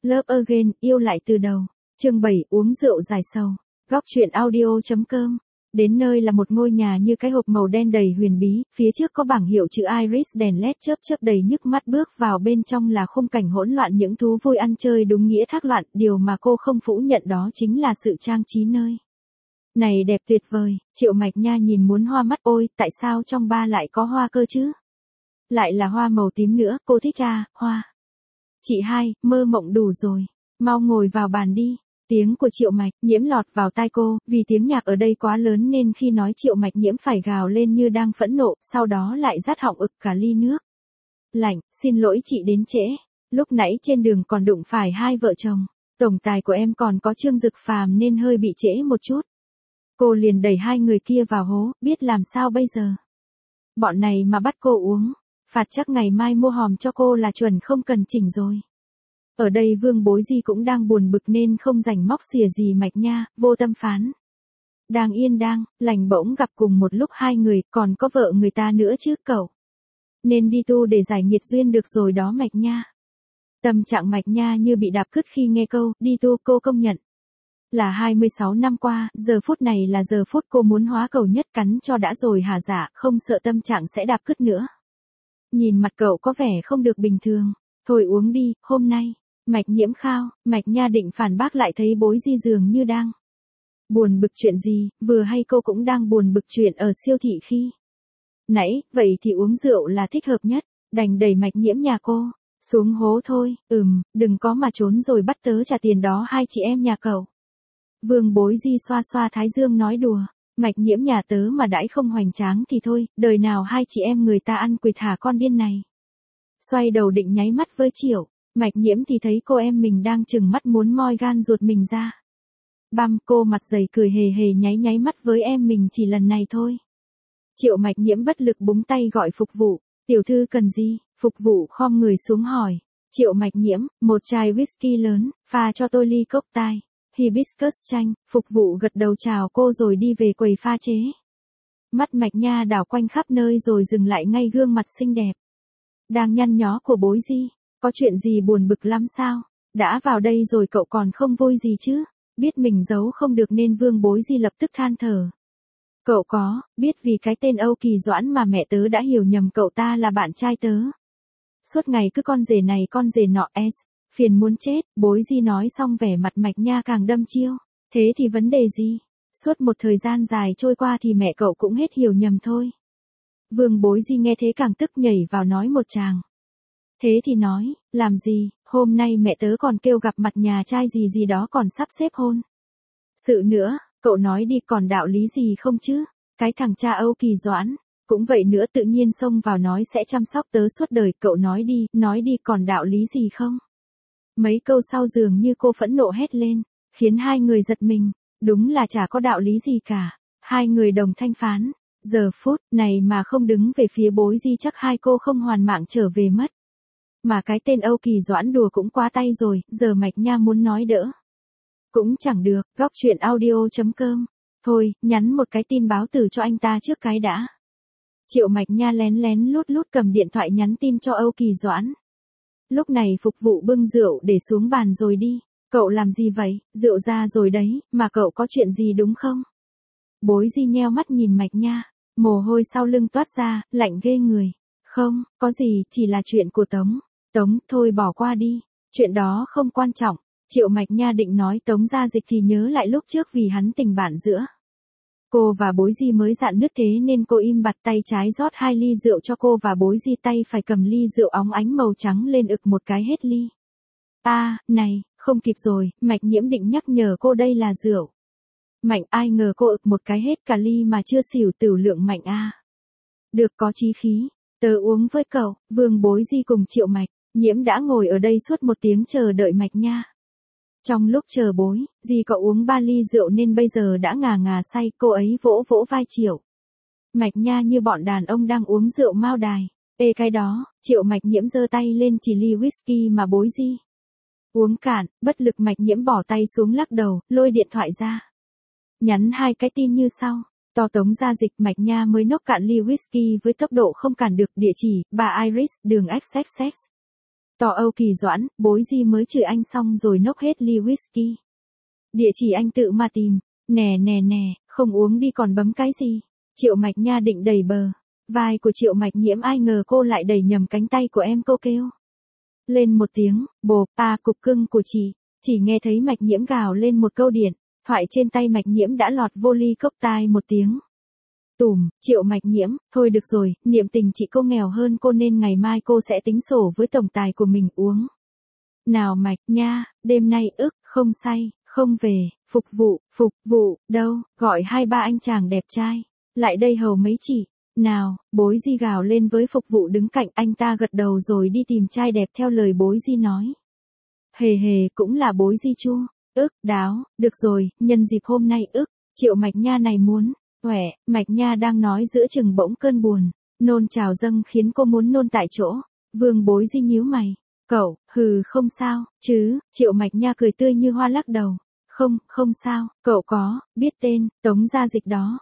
Love Again, yêu lại từ đầu. Chương 7, uống rượu giải sầu. Góc truyện audio.com. Đến nơi là một ngôi nhà như cái hộp màu đen đầy huyền bí, phía trước có bảng hiệu chữ Iris đèn led chớp chớp đầy nhức mắt, bước vào bên trong là khung cảnh hỗn loạn những thú vui ăn chơi đúng nghĩa thác loạn, điều mà cô không phủ nhận đó chính là sự trang trí nơi này đẹp tuyệt vời. Triệu Mạch Nha nhìn muốn hoa mắt, ôi, tại sao trong ba lại có hoa cơ chứ? Lại là hoa màu tím nữa, cô thích à, hoa. Chị hai, mơ mộng đủ rồi, mau ngồi vào bàn đi. Tiếng của Triệu Mạch Nhiễm lọt vào tai cô, vì tiếng nhạc ở đây quá lớn nên khi nói Triệu Mạch Nhiễm phải gào lên như đang phẫn nộ, sau đó lại rát họng ực cả ly nước lạnh. Xin lỗi chị đến trễ, lúc nãy trên đường còn đụng phải hai vợ chồng. Tổng tài của em còn có Trương Dực Phàm nên hơi bị trễ một chút. Cô liền đẩy hai người kia vào hố, biết làm sao bây giờ. Bọn này mà bắt cô uống, phạt chắc ngày mai mua hòm cho cô là chuẩn không cần chỉnh rồi. Ở đây Vương Bối Di cũng đang buồn bực nên không rảnh móc xìa gì Mạch Nha, vô tâm phán. Đang yên đang lành bỗng gặp cùng một lúc hai người, còn có vợ người ta nữa chứ cậu. Nên đi tu để giải nghiệt duyên được rồi đó Mạch Nha. Tâm trạng Mạch Nha như bị đạp cứt khi nghe câu, đi tu, cô công nhận. Là 26 năm qua, giờ phút này là giờ phút cô muốn hóa cầu nhất, cắn cho đã rồi hả dạ, không sợ tâm trạng sẽ đạp cứt nữa. Nhìn mặt cậu có vẻ không được bình thường. Thôi uống đi, hôm nay. Mạch Nhiễm khao, Mạch Nha định phản bác lại thấy Bối Di dường như đang buồn bực chuyện gì, vừa hay cô cũng đang buồn bực chuyện ở siêu thị khi nãy, vậy thì uống rượu là thích hợp nhất, đành đẩy Mạch Nhiễm nhà cô xuống hố thôi. Đừng có mà trốn rồi bắt tớ trả tiền đó hai chị em nhà cậu. Vương Bối Di xoa xoa thái dương nói đùa, Mạch Nhiễm nhà tớ mà đãi không hoành tráng thì thôi, đời nào hai chị em người ta ăn quỵt hả con điên này. Xoay đầu định nháy mắt với Triệu Mạch Nhiễm thì thấy cô em mình đang chừng mắt muốn moi gan ruột mình ra. Băm, cô mặt dày cười hề hề nháy mắt với em mình, chỉ lần này thôi. Triệu Mạch Nhiễm bất lực búng tay gọi phục vụ. Tiểu thư cần gì? Phục vụ khom người xuống hỏi. Triệu Mạch Nhiễm, một chai whisky lớn, pha cho tôi ly cocktail hibiscus chanh. Phục vụ gật đầu chào cô rồi đi về quầy pha chế. Mắt Mạch Nha đảo quanh khắp nơi rồi dừng lại ngay gương mặt xinh đẹp đang nhăn nhó của Bối Di. Có chuyện gì buồn bực lắm sao? Đã vào đây rồi cậu còn không vui gì chứ? Biết mình giấu không được nên Vương Bối Di lập tức than thở. Cậu có biết vì cái tên Âu Kỳ Doãn mà mẹ tớ đã hiểu nhầm cậu ta là bạn trai tớ. Suốt ngày cứ con rể này con rể nọ, phiền muốn chết. Bối Di nói xong vẻ mặt Mạch Nha càng đâm chiêu. Thế thì vấn đề gì? Suốt một thời gian dài trôi qua thì mẹ cậu cũng hết hiểu nhầm thôi. Vương Bối Di nghe thế càng tức, nhảy vào nói một tràng. Thế thì nói, làm gì, hôm nay mẹ tớ còn kêu gặp mặt nhà trai gì gì đó, còn sắp xếp hôn sự nữa, cậu nói đi, còn đạo lý gì không chứ? Cái thằng cha Âu Kỳ Doãn, cũng vậy nữa, tự nhiên xông vào nói sẽ chăm sóc tớ suốt đời, cậu nói đi, còn đạo lý gì không? Mấy câu sau dường như cô phẫn nộ hét lên, khiến hai người giật mình, đúng là chả có đạo lý gì cả. Hai người đồng thanh phán, giờ phút này mà không đứng về phía Bối Di chắc hai cô không hoàn mạng trở về mất. Mà cái tên Âu Kỳ Doãn đùa cũng quá tay rồi, giờ Mạch Nha muốn nói đỡ cũng chẳng được. Góc truyện audio.com. Thôi, nhắn một cái tin báo từ cho anh ta trước cái đã. Triệu Mạch Nha lén lén lút lút cầm điện thoại nhắn tin cho Âu Kỳ Doãn. Lúc này phục vụ bưng rượu để xuống bàn rồi đi. Cậu làm gì vậy? Rượu ra rồi đấy, mà cậu có chuyện gì đúng không? Bối Di nheo mắt nhìn Mạch Nha, mồ hôi sau lưng toát ra, lạnh ghê người. Không, có gì, chỉ là chuyện của Tống. Tống, thôi bỏ qua đi, chuyện đó không quan trọng. Triệu Mạch Nha định nói Tống Gia Dịch thì nhớ lại lúc trước vì hắn tình bạn giữa cô và Bối Di mới rạn nứt, thế nên cô im bặt, tay trái rót 2 ly rượu cho cô và Bối Di, tay phải cầm ly rượu óng ánh màu trắng lên ực một cái hết ly. Này, không kịp rồi, Mạch Nhiễm định nhắc nhở cô đây là rượu mạnh, ai ngờ cô ực một cái hết cả ly mà chưa xỉu, tửu lượng mạnh a. Được, có chí khí, tớ uống với cậu. Vương Bối Di cùng Triệu Mạch Nhiễm đã ngồi ở đây suốt 1 tiếng chờ đợi Mạch Nha. Trong lúc chờ Bối Di cậu uống 3 ly rượu nên bây giờ đã ngà ngà say, cô ấy vỗ vỗ vai Triệu Mạch Nha như bọn đàn ông đang uống rượu mao đài. Ê cái đó, Triệu Mạch Nhiễm giơ tay lên chỉ ly whisky mà Bối Di uống cạn, bất lực Mạch Nhiễm bỏ tay xuống lắc đầu, lôi điện thoại ra. Nhắn 2 cái tin như sau. To Tống Gia Dịch. Mạch Nha mới nốc cạn ly whisky với tốc độ không cản được. Địa chỉ, 3 Iris, đường XXX. Tỏ Âu Kỳ Doãn, bối Di mới chửi anh xong rồi nốc hết ly whisky. Địa chỉ anh tự mà tìm. Nè nè nè, không uống đi còn bấm cái gì. Triệu Mạch Nha định đẩy bờ vai của Triệu Mạch Nhiễm, ai ngờ cô lại đẩy nhầm cánh tay của em, cô kêu lên một tiếng, bộp, cục cưng của chị. Chỉ nghe thấy Mạch Nhiễm gào lên một câu điện thoại trên tay Mạch Nhiễm đã lọt vô ly cốc tai một tiếng. Tùm, Triệu Mạch Nhiễm, thôi được rồi, niệm tình chị cô nghèo hơn cô nên ngày mai cô sẽ tính sổ với tổng tài của mình uống. Nào Mạch Nha, đêm nay không say, không về, phục vụ, đâu, gọi 2-3 anh chàng đẹp trai, lại đây hầu mấy chị. Nào, bối Di gào lên với phục vụ đứng cạnh, anh ta gật đầu rồi đi tìm trai đẹp theo lời bối Di nói. Hề hề cũng là bối Di chu, đáo, được rồi, nhân dịp hôm nay Triệu Mạch Nha này muốn, Mạch Nha đang nói giữa chừng bỗng cơn buồn, nôn trào dâng khiến cô muốn nôn tại chỗ. Vương bối Di nhíu mày, cậu, không sao, chứ, Triệu Mạch Nha cười tươi như hoa lắc đầu. Không sao, cậu có, biết tên, Tống Gia Dịch đó,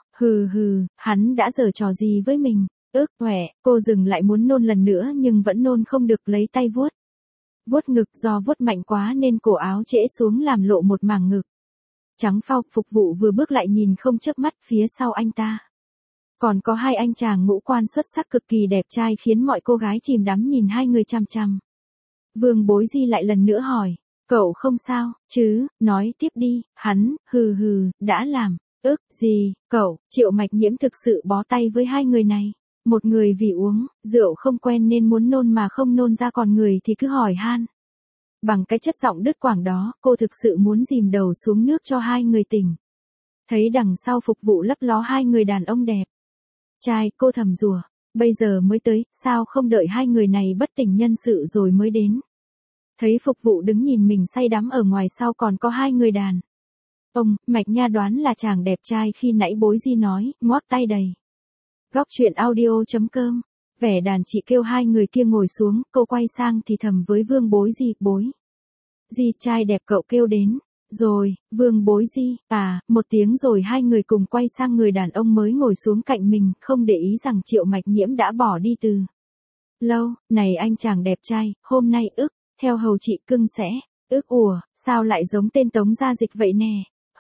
hắn đã giở trò gì với mình, cô dừng lại muốn nôn lần nữa nhưng vẫn nôn không được, lấy tay vuốt ngực, do vuốt mạnh quá nên cổ áo trễ xuống làm lộ một mảng ngực. Trắng phau, phục vụ vừa bước lại nhìn không chớp mắt phía sau anh ta. Còn có 2 anh chàng ngũ quan xuất sắc cực kỳ đẹp trai khiến mọi cô gái chìm đắm nhìn hai người chằm chằm. Vương bối Di lại lần nữa hỏi. Cậu không sao, chứ, nói tiếp đi, hắn, đã làm, gì, cậu, Triệu Mạch Nhiễm thực sự bó tay với hai người này. Một người vì uống rượu không quen nên muốn nôn mà không nôn ra, còn người thì cứ hỏi han. Bằng cái chất giọng đứt quãng đó, cô thực sự muốn dìm đầu xuống nước cho hai người tỉnh. Thấy đằng sau phục vụ lấp ló 2 người đàn ông đẹp trai, cô thầm rủa, bây giờ mới tới, sao không đợi 2 người này bất tỉnh nhân sự rồi mới đến. Thấy phục vụ đứng nhìn mình say đắm ở ngoài sau còn có 2 người đàn ông, Mạch Nha đoán là chàng đẹp trai khi nãy bối Di nói, ngoác tay đầy. Góc truyện audio.com, vẻ đàn chị kêu 2 người kia ngồi xuống, cô quay sang thì thầm với Vương bối Di, bối Di, trai đẹp cậu kêu đến. Rồi, Vương bối Di, một tiếng rồi 2 người cùng quay sang người đàn ông mới ngồi xuống cạnh mình, không để ý rằng Triệu Mạch Nhiễm đã bỏ đi từ lâu. Này anh chàng đẹp trai, hôm nay theo hầu chị cưng sẽ, sao lại giống tên Tống Gia Dịch vậy nè.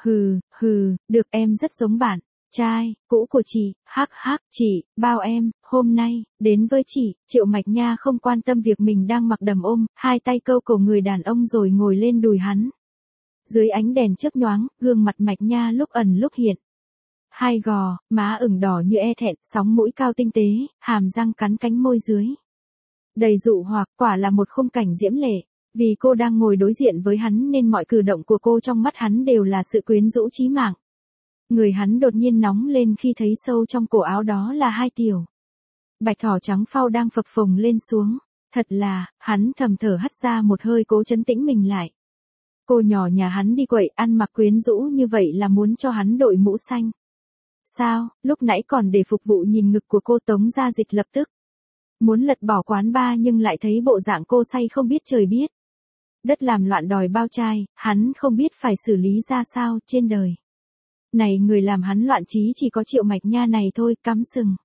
Được, em rất giống bạn trai cũ của chị, chị, bao em, hôm nay, đến với chị. Triệu Mạch Nha không quan tâm việc mình đang mặc đầm ôm, 2 tay câu cổ người đàn ông rồi ngồi lên đùi hắn. Dưới ánh đèn chớp nhoáng, gương mặt Mạch Nha lúc ẩn lúc hiện. 2 gò, má ửng đỏ như e thẹn, sóng mũi cao tinh tế, hàm răng cắn cánh môi dưới. Đầy dụ hoặc, quả là một khung cảnh diễm lệ. Vì cô đang ngồi đối diện với hắn nên mọi cử động của cô trong mắt hắn đều là sự quyến rũ chí mạng. Người hắn đột nhiên nóng lên khi thấy sâu trong cổ áo đó là 2 tiểu bạch thỏ trắng phau đang phập phồng lên xuống. Thật là, hắn thầm thở hắt ra một hơi cố trấn tĩnh mình lại. Cô nhỏ nhà hắn đi quậy ăn mặc quyến rũ như vậy là muốn cho hắn đội mũ xanh. Sao, lúc nãy còn để phục vụ nhìn ngực của cô, Tống Gia Dịch lập tức muốn lật bỏ quán bar nhưng lại thấy bộ dạng cô say không biết trời biết đất làm loạn đòi bao trai, hắn không biết phải xử lý ra sao. Trên đời này người làm hắn loạn trí chỉ có Triệu Mạch Nha này thôi, cắm sừng.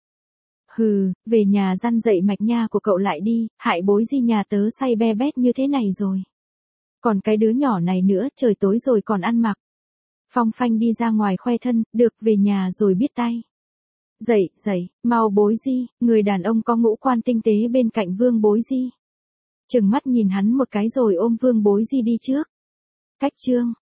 Về nhà răn dậy Mạch Nha của cậu lại đi, hại bối Di nhà tớ say be bét như thế này rồi. Còn cái đứa nhỏ này nữa, trời tối rồi còn ăn mặc phong phanh đi ra ngoài khoe thân, được, về nhà rồi biết tay. Dậy, mau bối Di. Người đàn ông có ngũ quan tinh tế bên cạnh Vương bối Di chừng mắt nhìn hắn một cái rồi ôm Vương bối Di đi trước. Cách chương